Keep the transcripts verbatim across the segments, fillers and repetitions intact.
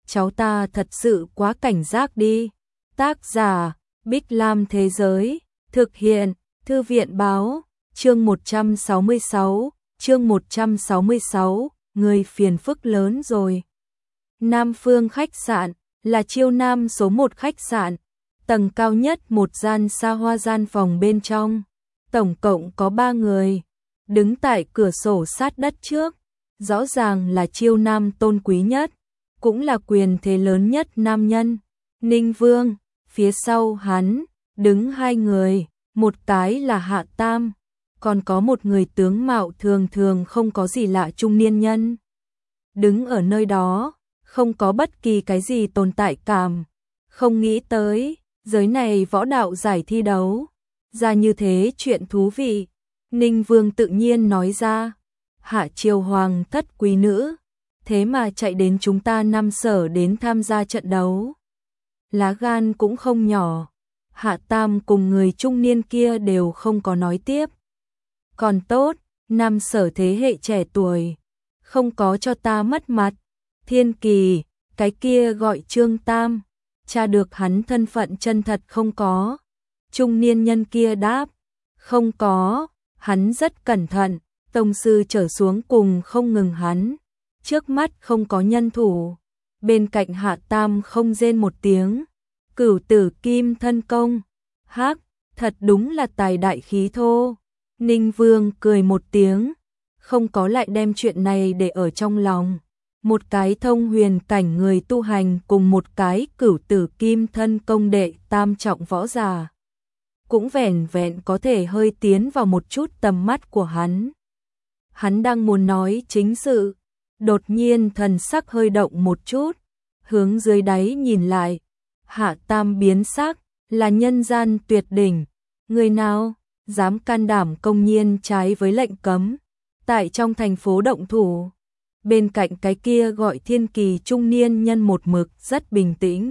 cháu ta thật sự quá cảnh giác đi. Tác giả, Bích Lam Thế Giới, thực hiện, Thư viện Báo, chương một trăm sáu mươi sáu, chương một trăm sáu mươi sáu, người phiền phức lớn rồi. Nam Phương khách sạn, là Chiêu Nam số một khách sạn, tầng cao nhất một gian xa hoa gian phòng bên trong, tổng cộng có ba người, đứng tại cửa sổ sát đất trước, rõ ràng là Chiêu Nam tôn quý nhất, cũng là quyền thế lớn nhất nam nhân, Ninh Vương, phía sau hắn, đứng hai người, một cái là Hạ Tam, còn có một người tướng mạo thường thường không có gì lạ trung niên nhân. Đứng ở nơi đó, không có bất kỳ cái gì tồn tại cảm, không nghĩ tới, giới này võ đạo giải thi đấu, ra như thế chuyện thú vị. Ninh Vương tự nhiên nói ra, Hạ Triều Hoàng thất quý nữ, thế mà chạy đến chúng ta Nam Sở đến tham gia trận đấu. Lá gan cũng không nhỏ, Hạ Tam cùng người trung niên kia đều không có nói tiếp. Còn tốt, Nam Sở thế hệ trẻ tuổi, không có cho ta mất mặt. Thiên Kỳ, cái kia gọi Trương Tam, tra được hắn thân phận chân thật không có. Trung niên nhân kia đáp, không có, hắn rất cẩn thận, tông sư trở xuống cùng không ngừng hắn. Trước mắt không có nhân thủ, bên cạnh Hạ Tam không rên một tiếng. Cửu tử kim thân công, hắc, thật đúng là tài đại khí thô. Ninh Vương cười một tiếng, không có lại đem chuyện này để ở trong lòng. Một cái thông huyền cảnh người tu hành cùng một cái cửu tử kim thân công đệ tam trọng võ giả, cũng vẻn vẹn có thể hơi tiến vào một chút tầm mắt của hắn. Hắn đang muốn nói chính sự, đột nhiên thần sắc hơi động một chút, hướng dưới đáy nhìn lại, Hạ Tam biến sắc, là nhân gian tuyệt đỉnh, người nào dám can đảm công nhiên trái với lệnh cấm, tại trong thành phố động thủ. Bên cạnh cái kia gọi Thiên Kỳ trung niên nhân một mực rất bình tĩnh,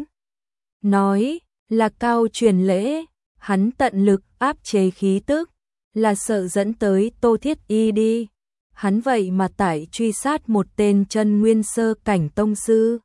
nói là Cao Truyền Lễ, hắn tận lực áp chế khí tức, là sợ dẫn tới Tô Thiết Y đi. Hắn vậy mà tại truy sát một tên chân nguyên sơ cảnh tông sư.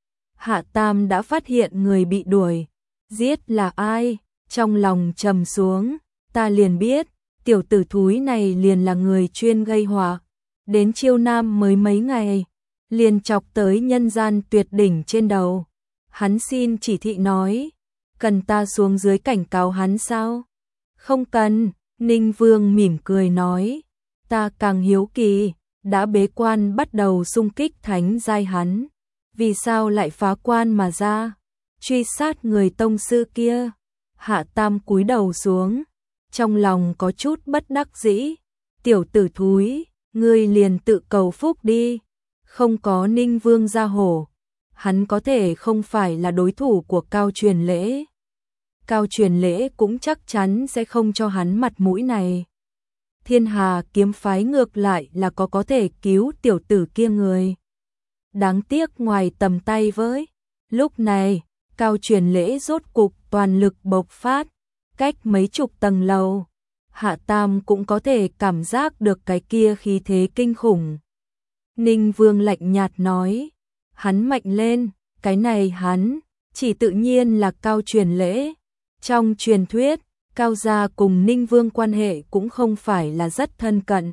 Hạ Tam đã phát hiện người bị đuổi, giết là ai, trong lòng trầm xuống, ta liền biết, tiểu tử thúi này liền là người chuyên gây họa. Đến Chiêu Nam mới mấy ngày, liền chọc tới nhân gian tuyệt đỉnh trên đầu. Hắn xin chỉ thị nói, cần ta xuống dưới cảnh cáo hắn sao? Không cần, Ninh Vương mỉm cười nói, ta càng hiếu kỳ, đã bế quan bắt đầu xung kích thánh giai hắn, vì sao lại phá quan mà ra, truy sát người tông sư kia? Hạ Tam cúi đầu xuống, trong lòng có chút bất đắc dĩ, tiểu tử thúi, ngươi liền tự cầu phúc đi, không có Ninh Vương gia hổ, hắn có thể không phải là đối thủ của Cao Truyền Lễ. Cao Truyền Lễ cũng chắc chắn sẽ không cho hắn mặt mũi này. Thiên Hà kiếm phái ngược lại là có có thể cứu tiểu tử kia người. Đáng tiếc ngoài tầm tay với. Lúc này, Cao Truyền Lễ rốt cục toàn lực bộc phát, cách mấy chục tầng lầu. Hạ Tam cũng có thể cảm giác được cái kia khí thế kinh khủng. Ninh Vương lạnh nhạt nói, hắn mạnh lên, cái này hắn, chỉ tự nhiên là Cao Truyền Lễ. Trong truyền thuyết, Cao gia cùng Ninh Vương quan hệ cũng không phải là rất thân cận.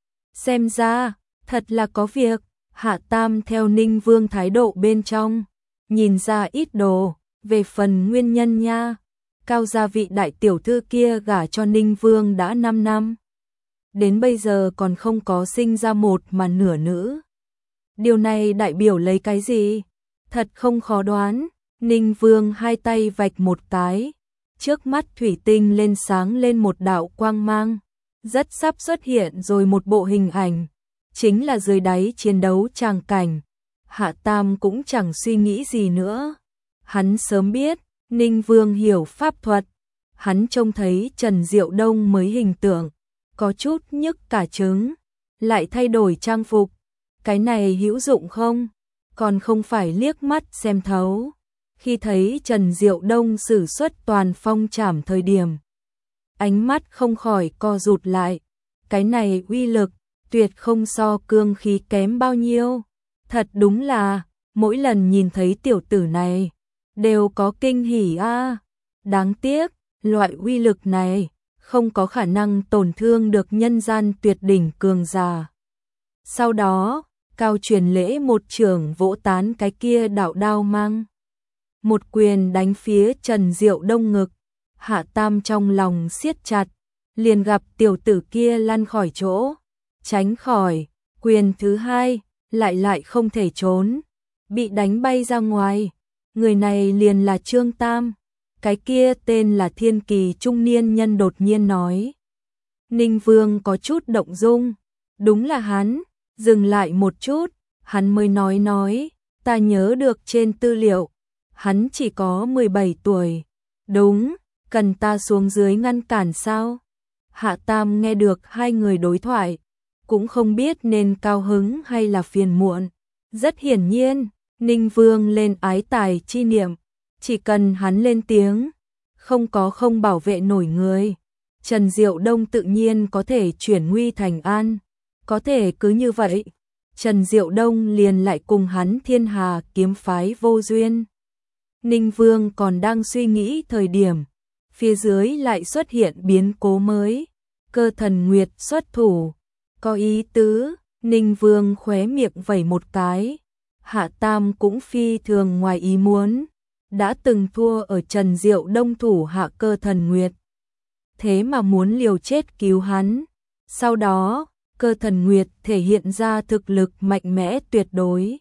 Xem ra, thật là có việc. Hạ Tam theo Ninh Vương thái độ bên trong, nhìn ra ít đồ, về phần nguyên nhân nha. Cao gia vị đại tiểu thư kia gả cho Ninh Vương đã năm năm. Đến bây giờ còn không có sinh ra một mà nửa nữ. Điều này đại biểu lấy cái gì? Thật không khó đoán. Ninh Vương hai tay vạch một cái, trước mắt thủy tinh lên sáng lên một đạo quang mang, rất sắp xuất hiện rồi một bộ hình ảnh, chính là dưới đáy chiến đấu tràng cảnh. Hạ Tam cũng chẳng suy nghĩ gì nữa, hắn sớm biết Ninh Vương hiểu pháp thuật, hắn trông thấy Trần Diệu Đông mới hình tượng, có chút nhức cả trứng, lại thay đổi trang phục, cái này hữu dụng không? Còn không phải liếc mắt xem thấu. Khi thấy Trần Diệu Đông sử xuất toàn phong trảm thời điểm, ánh mắt không khỏi co rụt lại, cái này uy lực tuyệt không so cương khí kém bao nhiêu, thật đúng là mỗi lần nhìn thấy tiểu tử này, đều có kinh hỉ a. Đáng tiếc, loại uy lực này, không có khả năng tổn thương được nhân gian tuyệt đỉnh cường giả. Sau đó, Cao Truyền Lễ một trường vỗ tán cái kia đạo đao mang. Một quyền đánh phía Trần Diệu Đông ngực, Hạ Tam trong lòng siết chặt, liền gặp tiểu tử kia lăn khỏi chỗ, tránh khỏi, quyền thứ hai, lại lại không thể trốn, bị đánh bay ra ngoài. Người này liền là Trương Tam, cái kia tên là Thiên Kỳ trung niên nhân đột nhiên nói. Ninh Vương có chút động dung, đúng là hắn, dừng lại một chút, hắn mới nói nói, ta nhớ được trên tư liệu, hắn chỉ có mười bảy tuổi, đúng, cần ta xuống dưới ngăn cản sao? Hạ Tam nghe được hai người đối thoại, cũng không biết nên cao hứng hay là phiền muộn. Rất hiển nhiên, Ninh Vương lên ái tài chi niệm, chỉ cần hắn lên tiếng, không có không bảo vệ nổi người. Trần Diệu Đông tự nhiên có thể chuyển nguy thành an, có thể cứ như vậy, Trần Diệu Đông liền lại cùng hắn Thiên Hà kiếm phái vô duyên. Ninh Vương còn đang suy nghĩ thời điểm, phía dưới lại xuất hiện biến cố mới, Cơ Thần Nguyệt xuất thủ, có ý tứ, Ninh Vương khóe miệng vẩy một cái, Hạ Tam cũng phi thường ngoài ý muốn, đã từng thua ở Trần Diệu Đông thủ hạ Cơ Thần Nguyệt, thế mà muốn liều chết cứu hắn. Sau đó, Cơ Thần Nguyệt thể hiện ra thực lực mạnh mẽ tuyệt đối,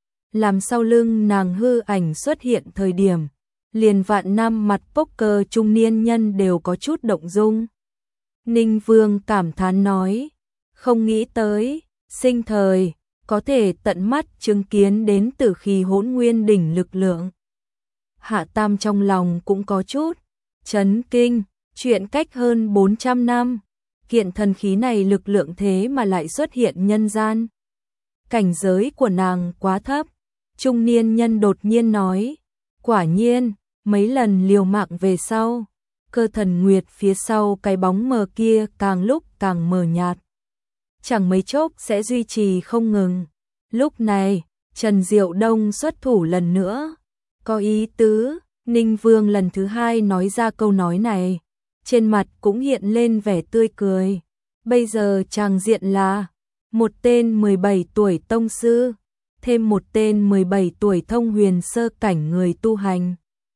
làm sau lưng nàng hư ảnh xuất hiện thời điểm, liền vạn năm mặt poker trung niên nhân đều có chút động dung. Ninh Vương cảm thán nói, không nghĩ tới, sinh thời, có thể tận mắt chứng kiến đến tử khí hỗn nguyên đỉnh lực lượng. Hạ Tam trong lòng cũng có chút chấn kinh, chuyện cách hơn bốn trăm năm, kiện thần khí này lực lượng thế mà lại xuất hiện nhân gian. Cảnh giới của nàng quá thấp, trung niên nhân đột nhiên nói, quả nhiên, mấy lần liều mạng về sau, Cơ Thần Nguyệt phía sau cái bóng mờ kia càng lúc càng mờ nhạt, chẳng mấy chốc sẽ duy trì không ngừng. Lúc này, Trần Diệu Đông xuất thủ lần nữa, có ý tứ, Ninh Vương lần thứ hai nói ra câu nói này, trên mặt cũng hiện lên vẻ tươi cười. Bây giờ tràng diện là một tên mười bảy tuổi tông sư, thêm một tên mười bảy tuổi thông huyền sơ cảnh người tu hành,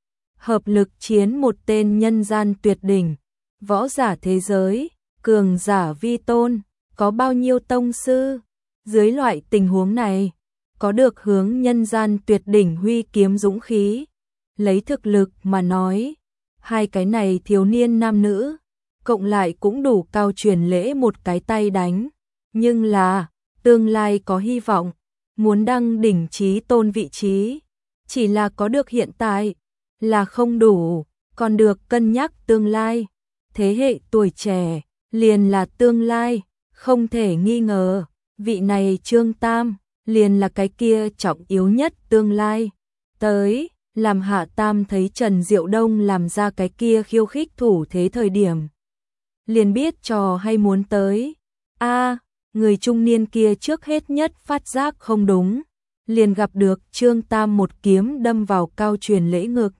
hợp lực chiến một tên nhân gian tuyệt đỉnh, võ giả thế giới, cường giả vi tôn, có bao nhiêu tông sư? Dưới loại tình huống này, có được hướng nhân gian tuyệt đỉnh huy kiếm dũng khí, lấy thực lực mà nói, hai cái này thiếu niên nam nữ, cộng lại cũng đủ Cao Truyền Lễ một cái tay đánh. Nhưng là, tương lai có hy vọng, muốn đăng đỉnh chí tôn vị trí, chỉ là có được hiện tại, là không đủ, còn được cân nhắc tương lai. Thế hệ tuổi trẻ, liền là tương lai, không thể nghi ngờ, vị này Trương Tam, liền là cái kia trọng yếu nhất tương lai. Tới, làm Hạ Tam thấy Trần Diệu Đông làm ra cái kia khiêu khích thủ thế thời điểm, liền biết trò hay muốn tới. A, người trung niên kia trước hết nhất phát giác không đúng, liền gặp được Trương Tam một kiếm đâm vào Cao Truyền Lễ ngực.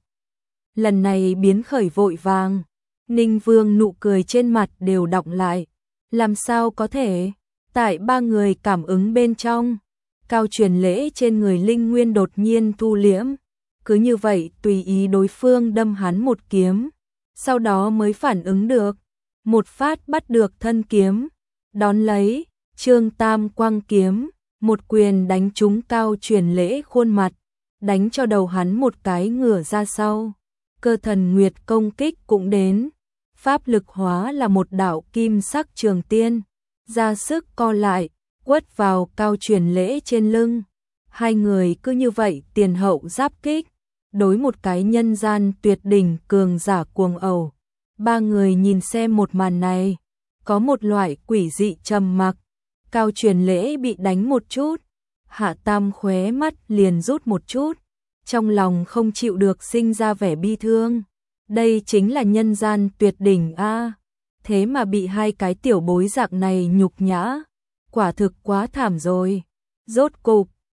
Lần này biến khởi vội vàng, Ninh Vương nụ cười trên mặt đều đọng lại, làm sao có thể? Tại ba người cảm ứng bên trong, Cao Truyền Lễ trên người linh nguyên đột nhiên thu liễm, cứ như vậy tùy ý đối phương đâm hắn một kiếm, sau đó mới phản ứng được, một phát bắt được thân kiếm, đón lấy, Trương Tam quăng kiếm, một quyền đánh trúng Cao Truyền Lễ khuôn mặt, đánh cho đầu hắn một cái ngửa ra sau. Cơ Thần Nguyệt công kích cũng đến, pháp lực hóa là một đạo kim sắc trường tiên, ra sức co lại, quất vào Cao Truyền Lễ trên lưng. Hai người cứ như vậy tiền hậu giáp kích, đối một cái nhân gian tuyệt đỉnh cường giả cuồng ẩu. Ba người nhìn xem một màn này, có một loại quỷ dị trầm mặc. Cao Truyền Lễ bị đánh một chút, Hạ Tam khóe mắt liền rút một chút, trong lòng không chịu được sinh ra vẻ bi thương. Đây chính là nhân gian tuyệt đỉnh a, thế mà bị hai cái tiểu bối dạng này nhục nhã, quả thực quá thảm rồi. Rốt cục,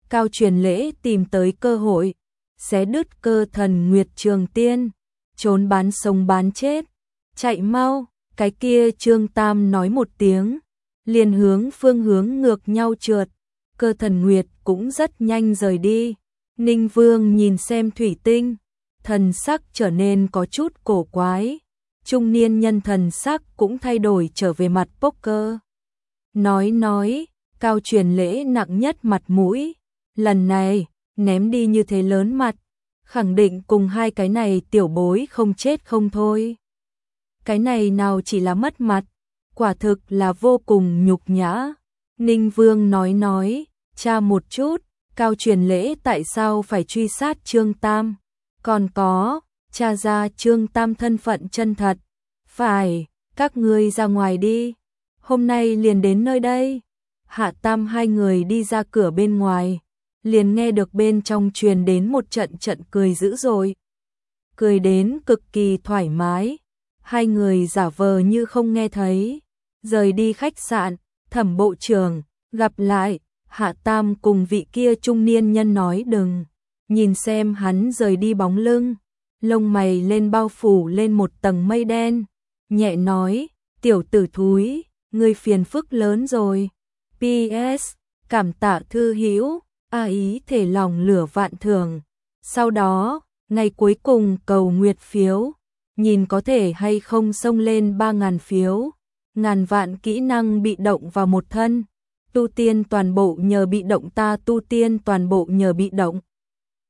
Cao Truyền Lễ tìm tới cơ hội, xé đứt cơ thần Nguyệt Trường Tiên, trốn bán sống bán chết, chạy mau, cái kia Trương Tam nói một tiếng, liền hướng phương hướng ngược nhau trượt, cơ thần Nguyệt cũng rất nhanh rời đi. Ninh Vương nhìn xem thủy tinh, thần sắc trở nên có chút cổ quái, trung niên nhân thần sắc cũng thay đổi trở về mặt poker. Nói nói, Cao Truyền Lễ nặng nhất mặt mũi, lần này, ném đi như thế lớn mặt, khẳng định cùng hai cái này tiểu bối không chết không thôi. Cái này nào chỉ là mất mặt, quả thực là vô cùng nhục nhã. Ninh Vương nói nói, tra một chút, Cao Truyền Lễ tại sao phải truy sát Trương Tam, còn có, tra ra Trương Tam thân phận chân thật. Phải, các ngươi ra ngoài đi, hôm nay liền đến nơi đây. Hạ Tam hai người đi ra cửa bên ngoài, liền nghe được bên trong truyền đến một trận trận cười dữ dội. Cười đến cực kỳ thoải mái, hai người giả vờ như không nghe thấy, rời đi khách sạn. Thẩm bộ trưởng, gặp lại. Hạ Tam cùng vị kia trung niên nhân nói đừng, nhìn xem hắn rời đi bóng lưng, lông mày lên bao phủ lên một tầng mây đen, nhẹ nói, tiểu tử thúi, ngươi phiền phức lớn rồi. pê ét, cảm tạ thư hữu, a ý thể lòng lửa vạn thường. Sau đó, ngày cuối cùng cầu nguyệt phiếu, nhìn có thể hay không xông lên ba ngàn phiếu, ngàn vạn kỹ năng bị động vào một thân. Tu tiên toàn bộ nhờ bị động, ta tu tiên toàn bộ nhờ bị động.